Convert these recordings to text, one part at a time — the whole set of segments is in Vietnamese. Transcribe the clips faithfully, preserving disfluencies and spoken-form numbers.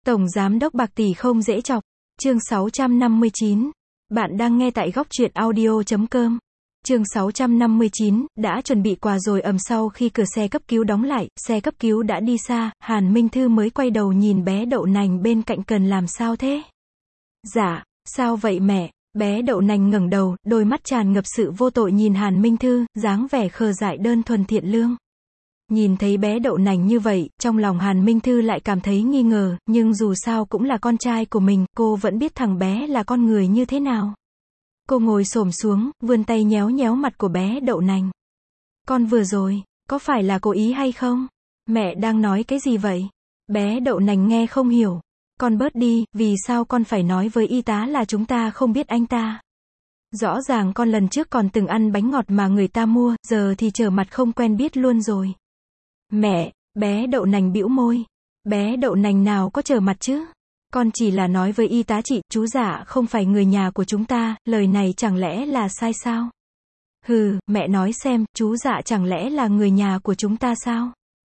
Tổng Giám đốc bạc tỷ không dễ chọc. Chương sáu trăm năm mươi chín. Bạn đang nghe tại góc truyện audio chấm com. Chương sáu trăm năm mươi chín, đã chuẩn bị quà rồi. Ầm sau khi cửa xe cấp cứu đóng lại, xe cấp cứu đã đi xa, Hàn Minh Thư mới quay đầu nhìn bé đậu nành bên cạnh. Cần làm sao thế? Dạ, sao vậy mẹ? Bé đậu nành ngẩng đầu, đôi mắt tràn ngập sự vô tội nhìn Hàn Minh Thư, dáng vẻ khờ dại đơn thuần thiện lương. Nhìn thấy bé đậu nành như vậy, trong lòng Hàn Minh Thư lại cảm thấy nghi ngờ, nhưng dù sao cũng là con trai của mình, cô vẫn biết thằng bé là con người như thế nào. Cô ngồi xổm xuống, vươn tay nhéo nhéo mặt của bé đậu nành. Con vừa rồi, có phải là cố ý hay không? Mẹ đang nói cái gì vậy? Bé đậu nành nghe không hiểu. Con bớt đi, vì sao con phải nói với y tá là chúng ta không biết anh ta? Rõ ràng con lần trước còn từng ăn bánh ngọt mà người ta mua, giờ thì trở mặt không quen biết luôn rồi. Mẹ, bé đậu nành bĩu môi. Bé đậu nành nào có trở mặt chứ? Con chỉ là nói với y tá chị, chú Dạ không phải người nhà của chúng ta, lời này chẳng lẽ là sai sao? Hừ, mẹ nói xem, chú Dạ chẳng lẽ là người nhà của chúng ta sao?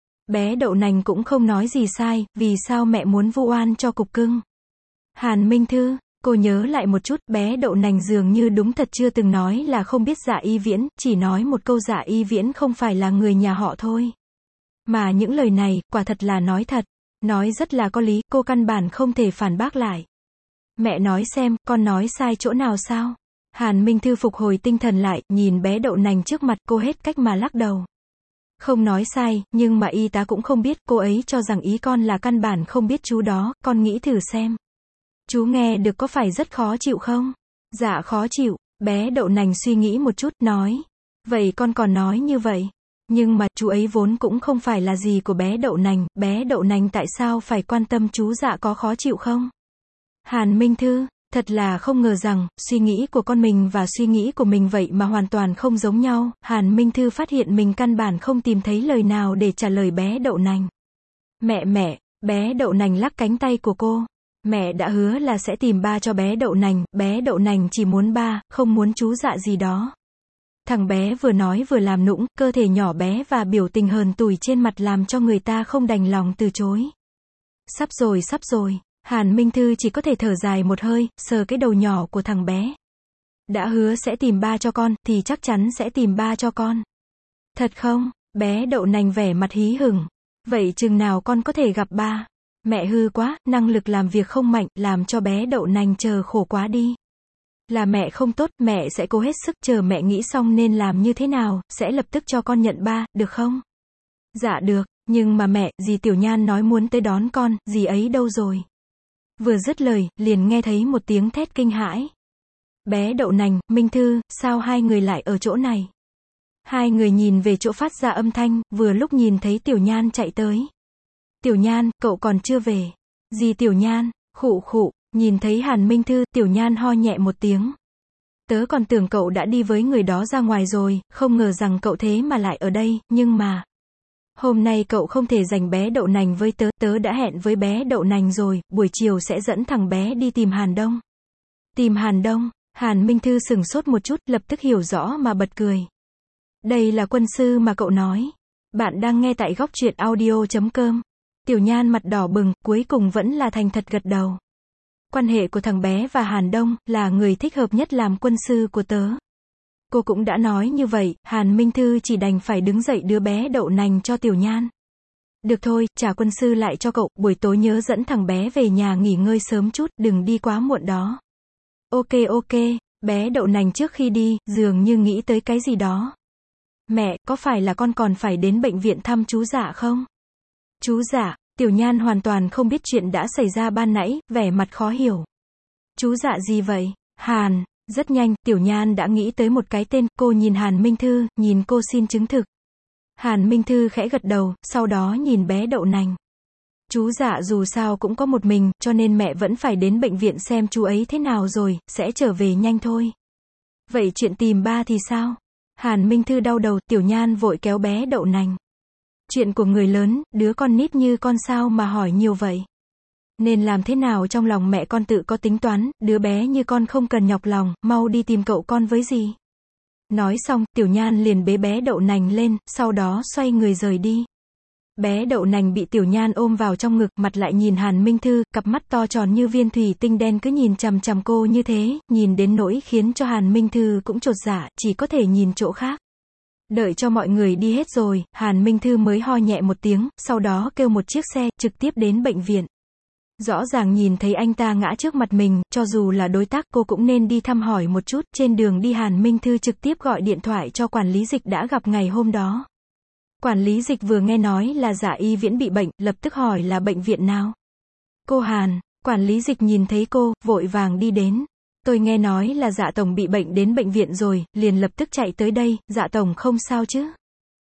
Bé đậu nành cũng không nói gì sai, vì sao mẹ muốn vu oan cho cục cưng? Hàn Minh Thư, cô nhớ lại một chút, bé đậu nành dường như đúng thật chưa từng nói là không biết Dạ Y Viễn, chỉ nói một câu Dạ Y Viễn không phải là người nhà họ thôi. Mà những lời này, quả thật là nói thật, nói rất là có lý, cô căn bản không thể phản bác lại. Mẹ nói xem, con nói sai chỗ nào sao? Hàn Minh Thư phục hồi tinh thần lại, nhìn bé đậu nành trước mặt, cô hết cách mà lắc đầu. Không nói sai, nhưng mà y tá cũng không biết, cô ấy cho rằng ý con là căn bản không biết chú đó, con nghĩ thử xem. Chú nghe được có phải rất khó chịu không? Dạ khó chịu, bé đậu nành suy nghĩ một chút, nói. Vậy con còn nói như vậy? Nhưng mà, chú ấy vốn cũng không phải là gì của bé đậu nành, bé đậu nành tại sao phải quan tâm chú Dạ có khó chịu không? Hàn Minh Thư, thật là không ngờ rằng, suy nghĩ của con mình và suy nghĩ của mình vậy mà hoàn toàn không giống nhau. Hàn Minh Thư phát hiện mình căn bản không tìm thấy lời nào để trả lời bé đậu nành. Mẹ mẹ, bé đậu nành lắc cánh tay của cô. Mẹ đã hứa là sẽ tìm ba cho bé đậu nành, bé đậu nành chỉ muốn ba, không muốn chú Dạ gì đó. Thằng bé vừa nói vừa làm nũng, cơ thể nhỏ bé và biểu tình hờn tủi trên mặt làm cho người ta không đành lòng từ chối. Sắp rồi sắp rồi, Hàn Minh Thư chỉ có thể thở dài một hơi, sờ cái đầu nhỏ của thằng bé. Đã hứa sẽ tìm ba cho con, thì chắc chắn sẽ tìm ba cho con. Thật không? Bé đậu nành vẻ mặt hí hửng. Vậy chừng nào con có thể gặp ba? Mẹ hư quá, năng lực làm việc không mạnh, làm cho bé đậu nành chờ khổ quá đi. Là mẹ không tốt, mẹ sẽ cố hết sức, chờ mẹ nghĩ xong nên làm như thế nào, sẽ lập tức cho con nhận ba, được không? Dạ được, nhưng mà mẹ, dì Tiểu Nhan nói muốn tới đón con, dì ấy đâu rồi? Vừa dứt lời, liền nghe thấy một tiếng thét kinh hãi. Bé đậu nành, Minh Thư, sao hai người lại ở chỗ này? Hai người nhìn về chỗ phát ra âm thanh, vừa lúc nhìn thấy Tiểu Nhan chạy tới. Tiểu Nhan, cậu còn chưa về. Dì Tiểu Nhan, khụ khụ. Nhìn thấy Hàn Minh Thư, Tiểu Nhan ho nhẹ một tiếng. Tớ còn tưởng cậu đã đi với người đó ra ngoài rồi, không ngờ rằng cậu thế mà lại ở đây, nhưng mà... Hôm nay cậu không thể dành bé đậu nành với tớ, tớ đã hẹn với bé đậu nành rồi, buổi chiều sẽ dẫn thằng bé đi tìm Hàn Đông. Tìm Hàn Đông, Hàn Minh Thư sửng sốt một chút, lập tức hiểu rõ mà bật cười. Đây là quân sư mà cậu nói. Bạn đang nghe tại góc truyện audio chấm com. Tiểu Nhan mặt đỏ bừng, cuối cùng vẫn là thành thật gật đầu. Quan hệ của thằng bé và Hàn Đông, là người thích hợp nhất làm quân sư của tớ. Cô cũng đã nói như vậy, Hàn Minh Thư chỉ đành phải đứng dậy đưa bé đậu nành cho Tiểu Nhan. Được thôi, trả quân sư lại cho cậu, buổi tối nhớ dẫn thằng bé về nhà nghỉ ngơi sớm chút, đừng đi quá muộn đó. Ok ok, bé đậu nành trước khi đi, dường như nghĩ tới cái gì đó. Mẹ, có phải là con còn phải đến bệnh viện thăm chú Dạ không? Chú Dạ? Tiểu Nhan hoàn toàn không biết chuyện đã xảy ra ban nãy, vẻ mặt khó hiểu. Chú Dạ gì vậy? Hàn, rất nhanh, Tiểu Nhan đã nghĩ tới một cái tên, cô nhìn Hàn Minh Thư, nhìn cô xin chứng thực. Hàn Minh Thư khẽ gật đầu, sau đó nhìn bé đậu nành. Chú Dạ dù sao cũng có một mình, cho nên mẹ vẫn phải đến bệnh viện xem chú ấy thế nào rồi, sẽ trở về nhanh thôi. Vậy chuyện tìm ba thì sao? Hàn Minh Thư đau đầu, Tiểu Nhan vội kéo bé đậu nành. Chuyện của người lớn, đứa con nít như con sao mà hỏi nhiều vậy? Nên làm thế nào trong lòng mẹ con tự có tính toán, đứa bé như con không cần nhọc lòng, mau đi tìm cậu con với gì. Nói xong, Tiểu Nhan liền bế bé đậu nành lên, sau đó xoay người rời đi. Bé đậu nành bị Tiểu Nhan ôm vào trong ngực, mặt lại nhìn Hàn Minh Thư, cặp mắt to tròn như viên thủy tinh đen cứ nhìn chằm chằm cô như thế, nhìn đến nỗi khiến cho Hàn Minh Thư cũng chột dạ, chỉ có thể nhìn chỗ khác. Đợi cho mọi người đi hết rồi, Hàn Minh Thư mới ho nhẹ một tiếng, sau đó kêu một chiếc xe, trực tiếp đến bệnh viện. Rõ ràng nhìn thấy anh ta ngã trước mặt mình, cho dù là đối tác cô cũng nên đi thăm hỏi một chút. Trên đường đi Hàn Minh Thư trực tiếp gọi điện thoại cho quản lý Dịch đã gặp ngày hôm đó. Quản lý Dịch vừa nghe nói là Dạ Y Viễn bị bệnh, lập tức hỏi là bệnh viện nào. Cô Hàn, quản lý Dịch nhìn thấy cô, vội vàng đi đến. Tôi nghe nói là Dạ Tổng bị bệnh đến bệnh viện rồi, liền lập tức chạy tới đây. Dạ Tổng không sao chứ?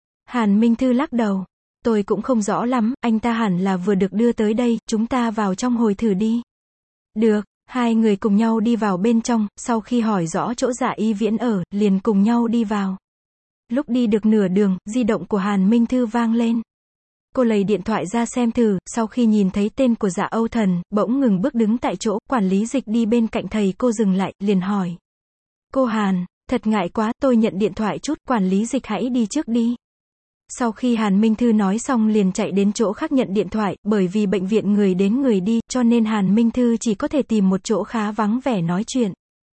Hàn Minh Thư lắc đầu. Tôi cũng không rõ lắm, anh ta hẳn là vừa được đưa tới đây, chúng ta vào trong hồi thử đi. Được, hai người cùng nhau đi vào bên trong, sau khi hỏi rõ chỗ Dạ Y Viễn ở, liền cùng nhau đi vào. Lúc đi được nửa đường, di động của Hàn Minh Thư vang lên. Cô lấy điện thoại ra xem thử, sau khi nhìn thấy tên của Dạ Âu Thần, bỗng ngừng bước đứng tại chỗ, quản lý Dịch đi bên cạnh thầy cô dừng lại, liền hỏi. Cô Hàn, thật ngại quá, tôi nhận điện thoại chút, quản lý Dịch hãy đi trước đi. Sau khi Hàn Minh Thư nói xong liền chạy đến chỗ khác nhận điện thoại, bởi vì bệnh viện người đến người đi, cho nên Hàn Minh Thư chỉ có thể tìm một chỗ khá vắng vẻ nói chuyện.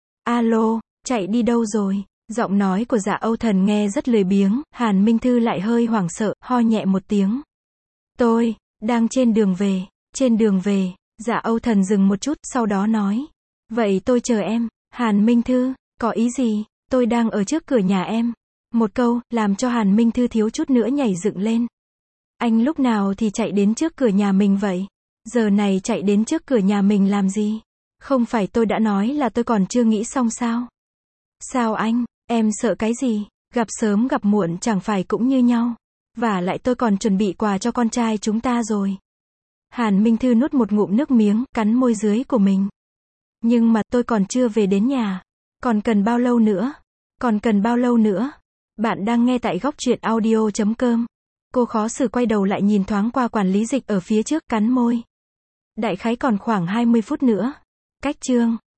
Alo, chạy đi đâu rồi? Giọng nói của Dạ Âu Thần nghe rất lười biếng, Hàn Minh Thư lại hơi hoảng sợ, ho nhẹ một tiếng. Tôi, đang trên đường về, trên đường về, Dạ Âu Thần dừng một chút, sau đó nói. Vậy tôi chờ em, Hàn Minh Thư, có ý gì, tôi đang ở trước cửa nhà em. Một câu, làm cho Hàn Minh Thư thiếu chút nữa nhảy dựng lên. Anh lúc nào thì chạy đến trước cửa nhà mình vậy? Giờ này chạy đến trước cửa nhà mình làm gì? Không phải tôi đã nói là tôi còn chưa nghĩ xong sao? Sao anh, em sợ cái gì? Gặp sớm gặp muộn chẳng phải cũng như nhau. Và lại tôi còn chuẩn bị quà cho con trai chúng ta rồi. Hàn Minh Thư nuốt một ngụm nước miếng, cắn môi dưới của mình. Nhưng mà tôi còn chưa về đến nhà. Còn cần bao lâu nữa? Còn cần bao lâu nữa? Bạn đang nghe tại góc truyện audio chấm com. Cô khó xử quay đầu lại nhìn thoáng qua quản lý Dịch ở phía trước, cắn môi. Đại khái còn khoảng hai mươi phút nữa. Cách chương